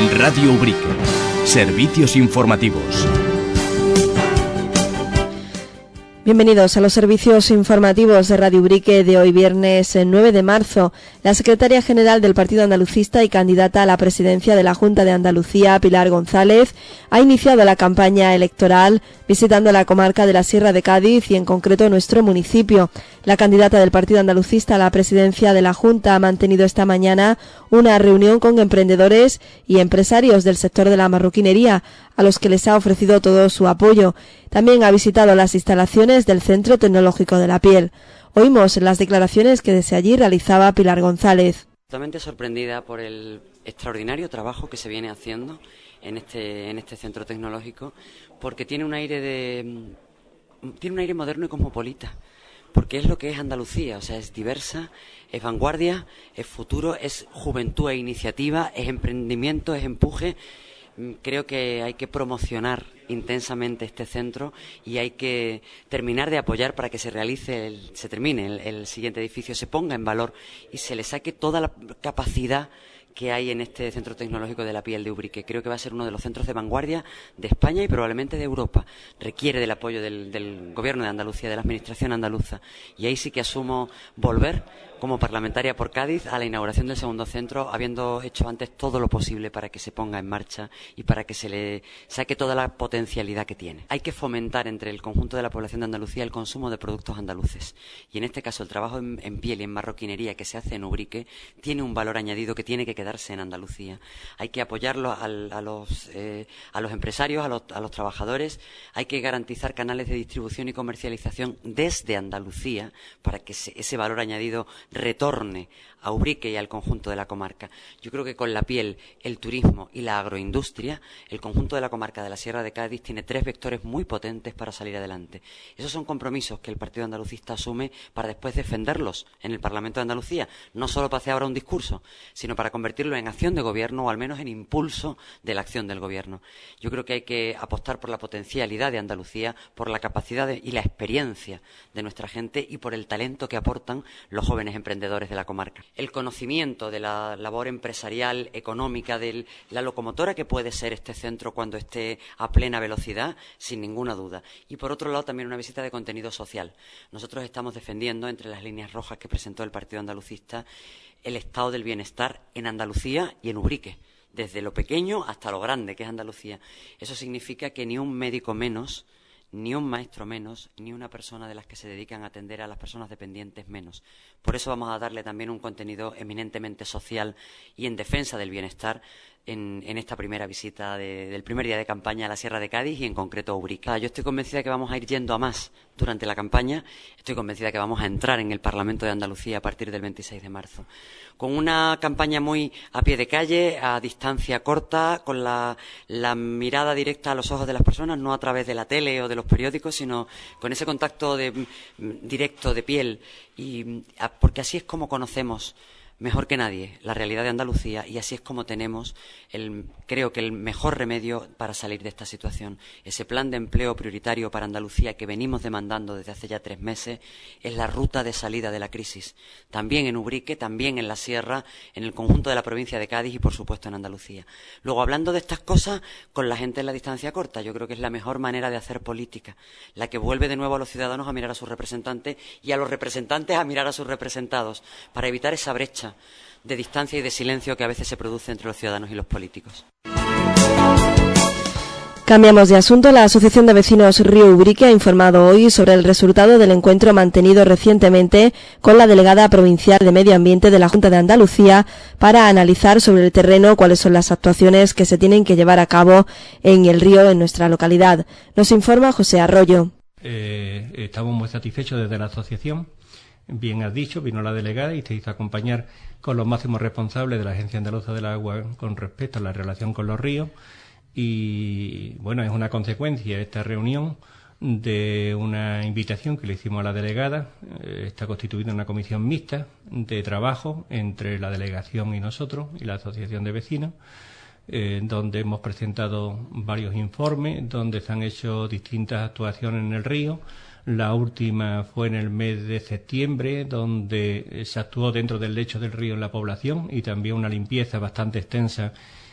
Radio Ubrique. Servicios informativos. Bienvenidos a los servicios informativos de Radio Ubrique de hoy viernes 9 de marzo. La secretaria general del Partido Andalucista y candidata a la presidencia de la Junta de Andalucía, Pilar González, ha iniciado la campaña electoral visitando la comarca de la Sierra de Cádiz y en concreto nuestro municipio. La candidata del Partido Andalucista a la presidencia de la Junta ha mantenido esta mañana una reunión con emprendedores y empresarios del sector de la marroquinería, a los que les ha ofrecido todo su apoyo. También ha visitado las instalaciones del Centro Tecnológico de la Piel. Oímos las declaraciones que desde allí realizaba Pilar González. Totalmente sorprendida por el extraordinario trabajo que se viene haciendo en este centro tecnológico, porque tiene un aire moderno y cosmopolita, porque es lo que es Andalucía, o sea, es diversa, es vanguardia, es futuro, es juventud e iniciativa, es emprendimiento, es empuje. Creo que hay que promocionar intensamente este centro y hay que terminar de apoyar para que se termine el siguiente edificio, se ponga en valor y se le saque toda la capacidad que hay en este Centro Tecnológico de la Piel de Ubrique. Creo que va a ser uno de los centros de vanguardia de España y probablemente de Europa. Requiere del apoyo del Gobierno de Andalucía, de la Administración andaluza. Y ahí sí que asumo volver como parlamentaria por Cádiz a la inauguración del segundo centro, habiendo hecho antes todo lo posible para que se ponga en marcha y para que se le saque toda la potencialidad que tiene. Hay que fomentar entre el conjunto de la población de Andalucía el consumo de productos andaluces. Y en este caso el trabajo en piel y en marroquinería que se hace en Ubrique tiene un valor añadido que tiene que quedarse en Andalucía. Hay que apoyarlo a los empresarios, a los trabajadores. Hay que garantizar canales de distribución y comercialización desde Andalucía para que ese valor añadido retorne a Ubrique y al conjunto de la comarca. Yo creo que con la piel, el turismo y la agroindustria, el conjunto de la comarca de la Sierra de Cádiz tiene 3 vectores muy potentes para salir adelante. Esos son compromisos que el Partido Andalucista asume para después defenderlos en el Parlamento de Andalucía, no solo para hacer ahora un discurso, sino para convertirlo en acción de gobierno o al menos en impulso de la acción del gobierno. Yo creo que hay que apostar por la potencialidad de Andalucía, por la capacidad y la experiencia de nuestra gente y por el talento que aportan los jóvenes emprendedores de la comarca. El conocimiento de la labor empresarial, económica, de la locomotora que puede ser este centro cuando esté a plena velocidad, sin ninguna duda. Y por otro lado también una visita de contenido social. Nosotros estamos defendiendo, entre las líneas rojas que presentó el Partido Andalucista, el estado del bienestar en Andalucía y en Ubrique, desde lo pequeño hasta lo grande que es Andalucía. Eso significa que ni un médico menos, ni un maestro menos, ni una persona de las que se dedican a atender a las personas dependientes menos. Por eso vamos a darle también un contenido eminentemente social y en defensa del bienestar en esta primera visita del primer día de campaña a la Sierra de Cádiz y en concreto a Ubrique. Yo estoy convencida de que vamos a ir yendo a más durante la campaña, estoy convencida de que vamos a entrar en el Parlamento de Andalucía a partir del 26 de marzo. Con una campaña muy a pie de calle, a distancia corta, con la mirada directa a los ojos de las personas, no a través de la tele o de los periódicos, sino con ese contacto directo de piel, porque así es como conocemos mejor que nadie la realidad de Andalucía y así es como tenemos, creo que el mejor remedio para salir de esta situación. Ese plan de empleo prioritario para Andalucía que venimos demandando desde hace ya 3 meses es la ruta de salida de la crisis. También en Ubrique, también en la Sierra, en el conjunto de la provincia de Cádiz y por supuesto en Andalucía. Luego, hablando de estas cosas con la gente en la distancia corta, yo creo que es la mejor manera de hacer política, la que vuelve de nuevo a los ciudadanos a mirar a sus representantes y a los representantes a mirar a sus representados, para evitar esa brecha de distancia y de silencio que a veces se produce entre los ciudadanos y los políticos. Cambiamos de asunto. La Asociación de Vecinos Río Ubrique ha informado hoy sobre el resultado del encuentro mantenido recientemente con la delegada provincial de Medio Ambiente de la Junta de Andalucía para analizar sobre el terreno cuáles son las actuaciones que se tienen que llevar a cabo en el río en nuestra localidad. Nos informa José Arroyo. Estamos muy satisfechos desde la asociación. Bien has dicho, vino la delegada y se hizo acompañar con los máximos responsables de la Agencia Andaluza del Agua con respecto a la relación con los ríos y, bueno, es una consecuencia esta reunión de una invitación que le hicimos a la delegada. Está constituida una comisión mixta de trabajo entre la delegación y nosotros y la Asociación de Vecinos, donde hemos presentado varios informes, donde se han hecho distintas actuaciones en el río. La última fue en el mes de septiembre, donde se actuó dentro del lecho del río en la población y también una limpieza bastante extensa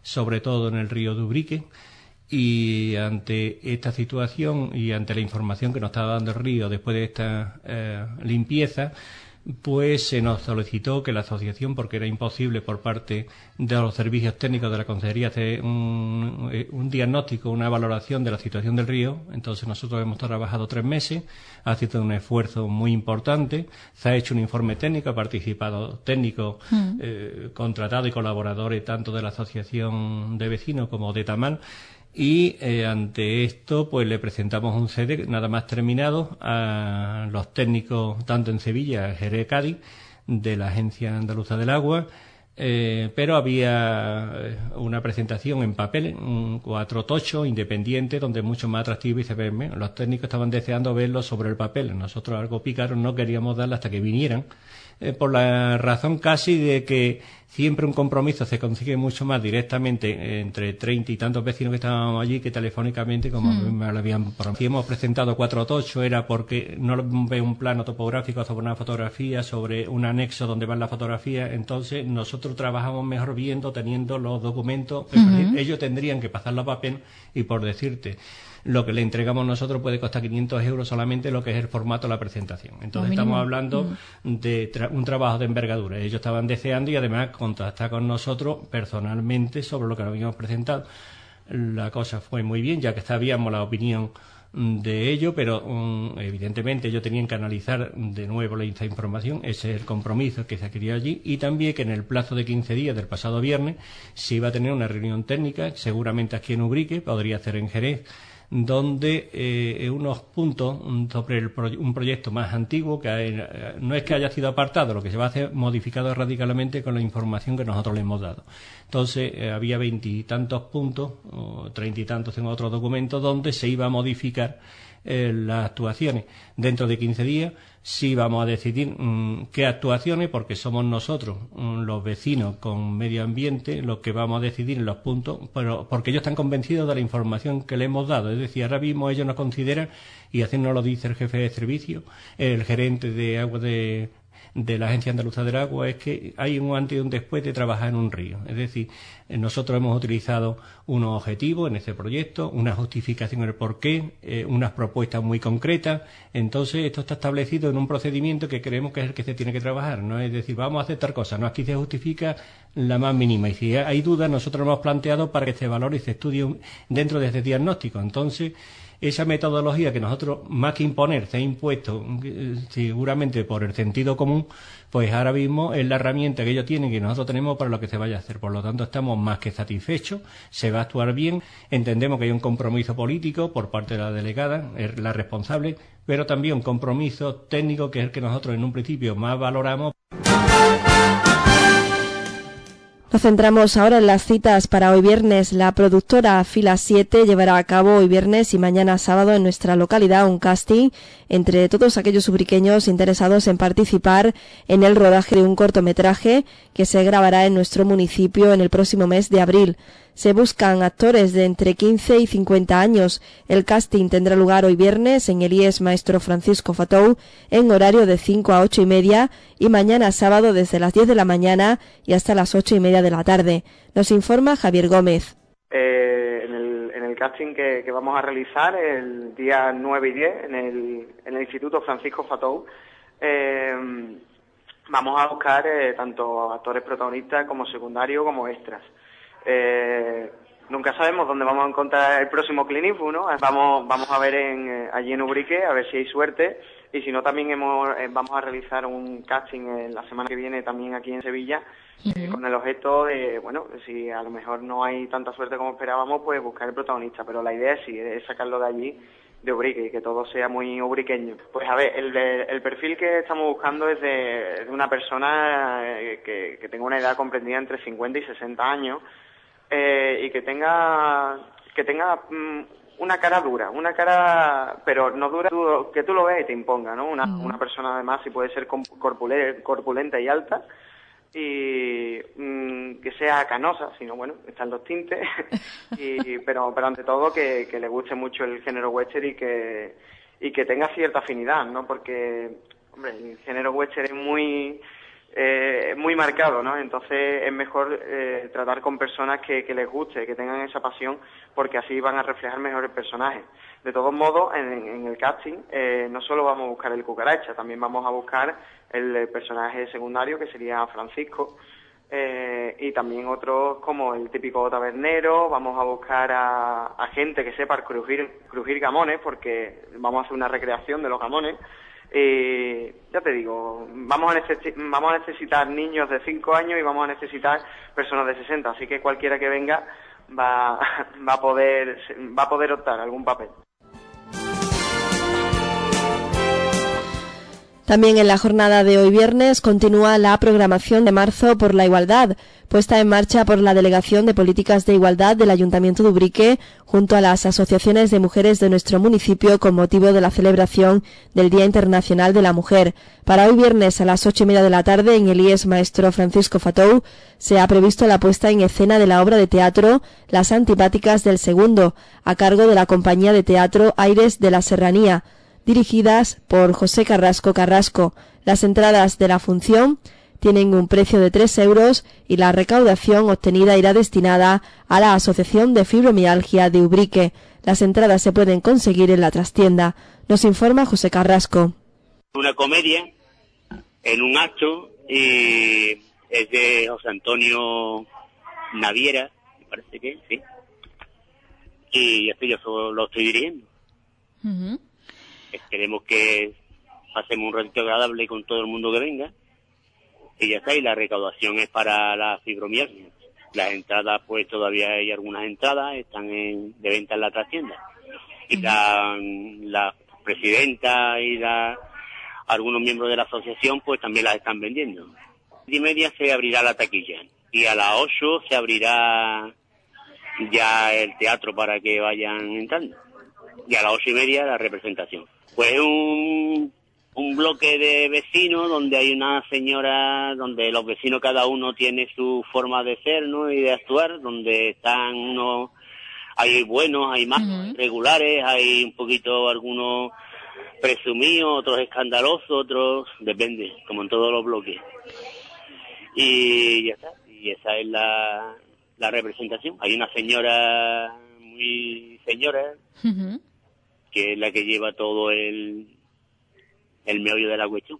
sobre todo en el río de Ubrique. Y ante esta situación y ante la información que nos estaba dando el río después de esta limpieza, pues se nos solicitó que la asociación, porque era imposible por parte de los servicios técnicos de la Consejería hacer un diagnóstico, una valoración de la situación del río. Entonces nosotros hemos trabajado 3 meses, ha sido un esfuerzo muy importante, se ha hecho un informe técnico, ha participado técnicos contratados y colaboradores tanto de la Asociación de Vecinos como de Tamal. Y ante esto pues le presentamos un CD nada más terminado a los técnicos tanto en Sevilla, Jerez, Cádiz, de la Agencia Andaluza del Agua, pero había una presentación en papel, un 4 tocho independiente, donde es mucho más atractivo y se ve. Los técnicos estaban deseando verlo sobre el papel. Nosotros, algo pícaros, no queríamos darle hasta que vinieran, por la razón casi de que siempre un compromiso se consigue mucho más directamente entre 30 y tantos vecinos que estábamos allí que telefónicamente, como me lo habían prometido. Si hemos presentado 4 tochos era porque no ve un plano topográfico sobre una fotografía, sobre un anexo donde van las fotografías. Entonces nosotros trabajamos mejor viendo, teniendo los documentos. Ellos tendrían que pasarlo a papel y, por decirte, lo que le entregamos nosotros puede costar 500 euros solamente lo que es el formato de la presentación. Entonces estamos hablando de un trabajo de envergadura. Ellos estaban deseando y además contactar con nosotros personalmente sobre lo que habíamos presentado. La cosa fue muy bien, ya que sabíamos la opinión de ello, pero evidentemente ellos tenían que analizar de nuevo esta información. Ese es el compromiso que se adquirió allí, y también que en el plazo de 15 días del pasado viernes se iba a tener una reunión técnica, seguramente aquí en Ubrique, podría ser en Jerez, donde unos puntos sobre un proyecto más antiguo que no es que haya sido apartado, lo que se va a hacer modificado radicalmente con la información que nosotros le hemos dado. Entonces había 20 y tantos puntos, o 30 y tantos en otros documentos, donde se iba a modificar las actuaciones. Dentro de 15 días sí vamos a decidir qué actuaciones, porque somos nosotros, los vecinos con medio ambiente, los que vamos a decidir en los puntos, pero porque ellos están convencidos de la información que le hemos dado. Es decir, ahora mismo ellos nos consideran, y así nos lo dice el jefe de servicio, el gerente de agua de la Agencia Andaluza del Agua, es que hay un antes y un después de trabajar en un río. Es decir, nosotros hemos utilizado unos objetivos en este proyecto, una justificación del porqué, unas propuestas muy concretas. Entonces esto está establecido en un procedimiento que creemos que es el que se tiene que trabajar. No es decir, vamos a hacer tal cosa, no, aquí se justifica la más mínima, y si hay dudas nosotros lo hemos planteado para que se valore y se estudie dentro de este diagnóstico. Entonces esa metodología que nosotros, más que imponer, se ha impuesto seguramente por el sentido común, pues ahora mismo es la herramienta que ellos tienen y que nosotros tenemos para lo que se vaya a hacer. Por lo tanto, estamos más que satisfechos, se va a actuar bien, entendemos que hay un compromiso político por parte de la delegada, es la responsable, pero también un compromiso técnico que es el que nosotros en un principio más valoramos. Nos centramos ahora en las citas para hoy viernes. La productora Fila 7 llevará a cabo hoy viernes y mañana sábado en nuestra localidad un casting entre todos aquellos ubriqueños interesados en participar en el rodaje de un cortometraje que se grabará en nuestro municipio en el próximo mes de abril. Se buscan actores de entre 15 y 50 años. El casting tendrá lugar hoy viernes en el IES Maestro Francisco Fatou en horario de 5 a 8 y media y mañana sábado desde las 10 de la mañana y hasta las 8 y media de la tarde. Nos informa Javier Gómez. En el casting que vamos a realizar el día 9 y 10 en el Instituto Francisco Fatou, vamos a buscar tanto actores protagonistas como secundarios como extras. Nunca sabemos dónde vamos a encontrar el próximo Clinifu, ¿no? Vamos a ver allí en Ubrique, a ver si hay suerte, y si no también vamos a realizar un casting la semana que viene también aquí en Sevilla, con el objeto de, bueno, si a lo mejor no hay tanta suerte como esperábamos, pues buscar el protagonista, pero la idea es sacarlo de allí, de Ubrique, y que todo sea muy ubriqueño. Pues a ver, el perfil que estamos buscando es de una persona que tenga una edad comprendida entre 50 y 60 años, y que tenga una cara dura, pero no dura, que tú lo veas y te imponga, ¿no? Una persona además, si puede ser corpulenta y alta, y que sea canosa, si no, bueno, están los tintes, pero ante todo que le guste mucho el género western y que tenga cierta afinidad, ¿no? Porque, hombre, el género western es muy muy marcado, ¿no? Entonces es mejor tratar con personas que les guste, que tengan esa pasión, porque así van a reflejar mejor el personaje. De todos modos, en el casting no solo vamos a buscar el cucaracha, también vamos a buscar el personaje secundario, que sería Francisco, y también otros como el típico tabernero. Vamos a buscar a gente que sepa crujir gamones, porque vamos a hacer una recreación de los gamones. Ya te digo, vamos a necesitar niños de 5 años y vamos a necesitar personas de 60, así que cualquiera que venga va a poder optar a algún papel. También en la jornada de hoy viernes continúa la programación de Marzo por la Igualdad, puesta en marcha por la Delegación de Políticas de Igualdad del Ayuntamiento de Ubrique, junto a las asociaciones de mujeres de nuestro municipio, con motivo de la celebración del Día Internacional de la Mujer. Para hoy viernes a las 8:30 de la tarde, en el IES Maestro Francisco Fatou, se ha previsto la puesta en escena de la obra de teatro Las Antipáticas del Segundo, a cargo de la compañía de teatro Aires de la Serranía, dirigidas por José Carrasco Carrasco. Las entradas de la función tienen un precio de 3 euros y la recaudación obtenida irá destinada a la Asociación de Fibromialgia de Ubrique. Las entradas se pueden conseguir en la trastienda. Nos informa José Carrasco. Una comedia en un acto y es de José Antonio Naviera, me parece que sí. Y yo solo lo estoy dirigiendo. Uh-huh. Esperemos que pasemos un ratito agradable con todo el mundo que venga. Y ya está, y la recaudación es para la fibromialgia. Las entradas, pues todavía hay algunas entradas, están de venta en la trastienda. Y la presidenta y algunos miembros de la asociación, pues también las están vendiendo. A 7:30 se abrirá la taquilla y a las 8 se abrirá ya el teatro para que vayan entrando. Y a las 8:30 la representación. Pues un bloque de vecinos donde hay una señora, donde los vecinos cada uno tiene su forma de ser, ¿no? Y de actuar, donde están unos, hay buenos, hay más regulares, hay un poquito algunos presumidos, otros escandalosos, otros, depende, como en todos los bloques. Y ya está, y esa es la representación. Hay una señora, muy señora, que es la que lleva todo el meollo de la cuestión.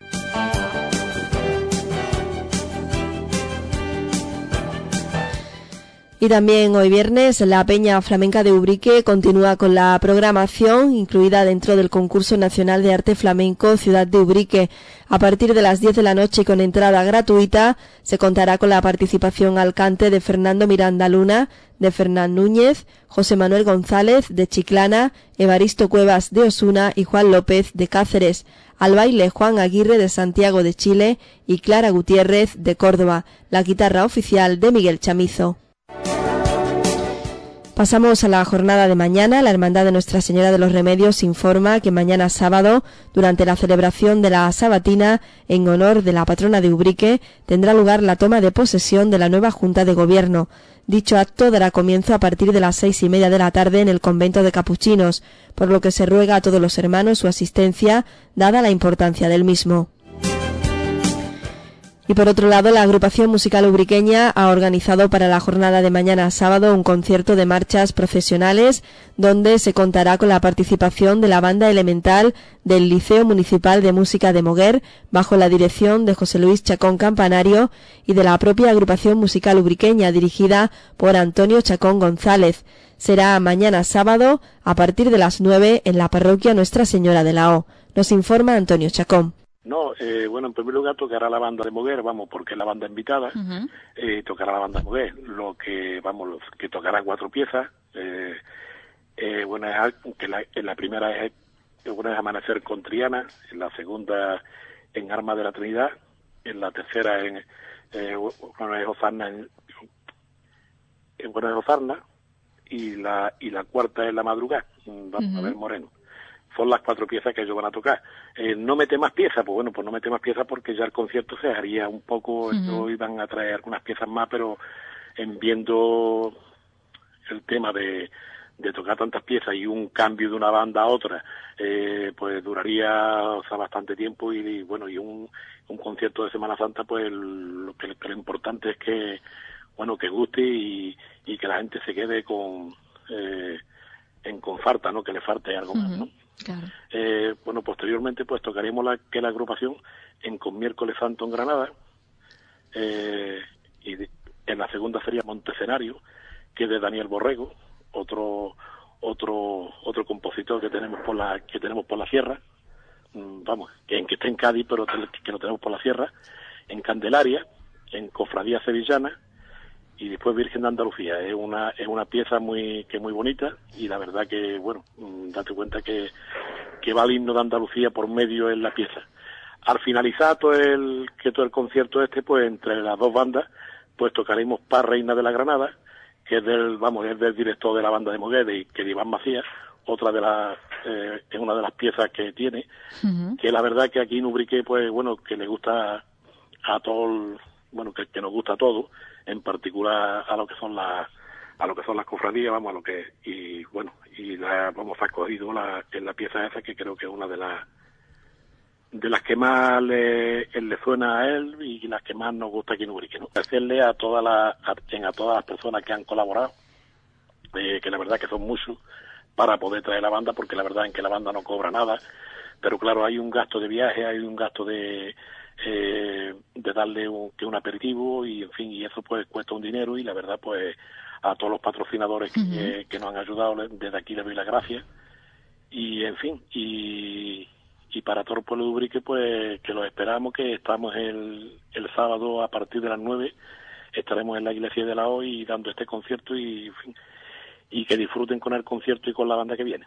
Y también hoy viernes la Peña Flamenca de Ubrique continúa con la programación incluida dentro del Concurso Nacional de Arte Flamenco Ciudad de Ubrique. A partir de las 10 de la noche, con entrada gratuita, se contará con la participación al cante de Fernando Miranda Luna, de Fernán Núñez, José Manuel González, de Chiclana, Evaristo Cuevas, de Osuna, y Juan López, de Cáceres. Al baile, Juan Aguirre, de Santiago de Chile, y Clara Gutiérrez, de Córdoba. La guitarra oficial de Miguel Chamizo. Pasamos a la jornada de mañana. La Hermandad de Nuestra Señora de los Remedios informa que mañana sábado, durante la celebración de la Sabatina en honor de la patrona de Ubrique, tendrá lugar la toma de posesión de la nueva Junta de Gobierno. Dicho acto dará comienzo a partir de las 6:30 de la tarde en el convento de Capuchinos, por lo que se ruega a todos los hermanos su asistencia, dada la importancia del mismo. Y por otro lado, la agrupación musical ubriqueña ha organizado para la jornada de mañana sábado un concierto de marchas procesionales donde se contará con la participación de la banda elemental del Liceo Municipal de Música de Moguer, bajo la dirección de José Luis Chacón Campanario, y de la propia agrupación musical ubriqueña dirigida por Antonio Chacón González. Será mañana sábado a partir de las 9 en la parroquia Nuestra Señora de la O. Nos informa Antonio Chacón. No, bueno, en primer lugar tocará la banda de Moguer, vamos, porque es la banda invitada, tocará la banda de Moguer, que tocará 4 piezas, bueno, en la primera es Amanecer con Triana, en la segunda en Armas de la Trinidad, en la tercera es Osarna, y la cuarta es La Madrugada, vamos a ver Moreno. Son las 4 piezas que ellos van a tocar. No mete más piezas, pues bueno, pues no mete más piezas porque ya el concierto se haría un poco, ellos iban a traer algunas piezas más, pero viendo el tema de tocar tantas piezas y un cambio de una banda a otra, pues duraría bastante tiempo y bueno, y un concierto de Semana Santa, pues lo importante es que, bueno, que guste y que la gente se quede con falta, ¿no? Que le falte algo más, ¿no? Claro. Bueno, posteriormente pues tocaremos la agrupación en Con Miércoles Santo en Granada, y en la segunda sería Montescenario, que es de Daniel Borrego, otro compositor que tenemos por la sierra, vamos, que está en Cádiz, pero que lo tenemos por la sierra, en Candelaria, en Cofradía Sevillana, y después Virgen de Andalucía. Es una pieza muy bonita, y la verdad que, bueno, date cuenta que va el himno de Andalucía por medio en la pieza. Al finalizar todo el concierto pues entre las dos bandas, pues tocaremos Paz Reina de la Granada, que es del director de la banda de Moguer, que es Iván Macías, es una de las piezas que tiene, que la verdad que aquí en Ubrique, pues bueno, que le gusta a todo, bueno, que nos gusta a todos, en particular a lo que son las cofradías, vamos, vamos a escogido en la pieza esa, que creo que es una de las que más le suena a él y las que más nos gusta aquí en Ubrique, ¿no? Agradecerle a todas las personas que han colaborado, que la verdad que son muchos, para poder traer la banda, porque la verdad es que la banda no cobra nada, pero claro, hay un gasto de viaje, hay un gasto de darle un aperitivo, y en fin, y eso pues cuesta un dinero, y la verdad pues a todos los patrocinadores que nos han ayudado, desde aquí les doy las gracias, y en fin, y para todo el pueblo de Ubrique, pues que los esperamos, que estamos el sábado a partir de las 9, estaremos en la iglesia de la Hoy dando este concierto, y en fin, y que disfruten con el concierto y con la banda que viene.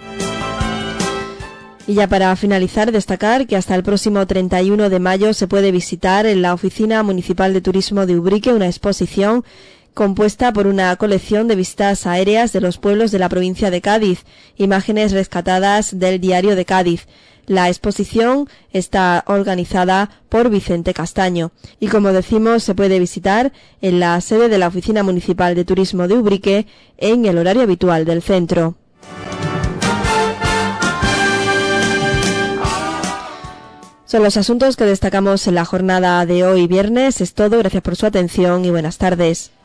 Y ya para finalizar, destacar que hasta el próximo 31 de mayo se puede visitar en la Oficina Municipal de Turismo de Ubrique una exposición compuesta por una colección de vistas aéreas de los pueblos de la provincia de Cádiz, imágenes rescatadas del Diario de Cádiz. La exposición está organizada por Vicente Castaño y, como decimos, se puede visitar en la sede de la Oficina Municipal de Turismo de Ubrique en el horario habitual del centro. Son los asuntos que destacamos en la jornada de hoy viernes. Es todo. Gracias por su atención y buenas tardes.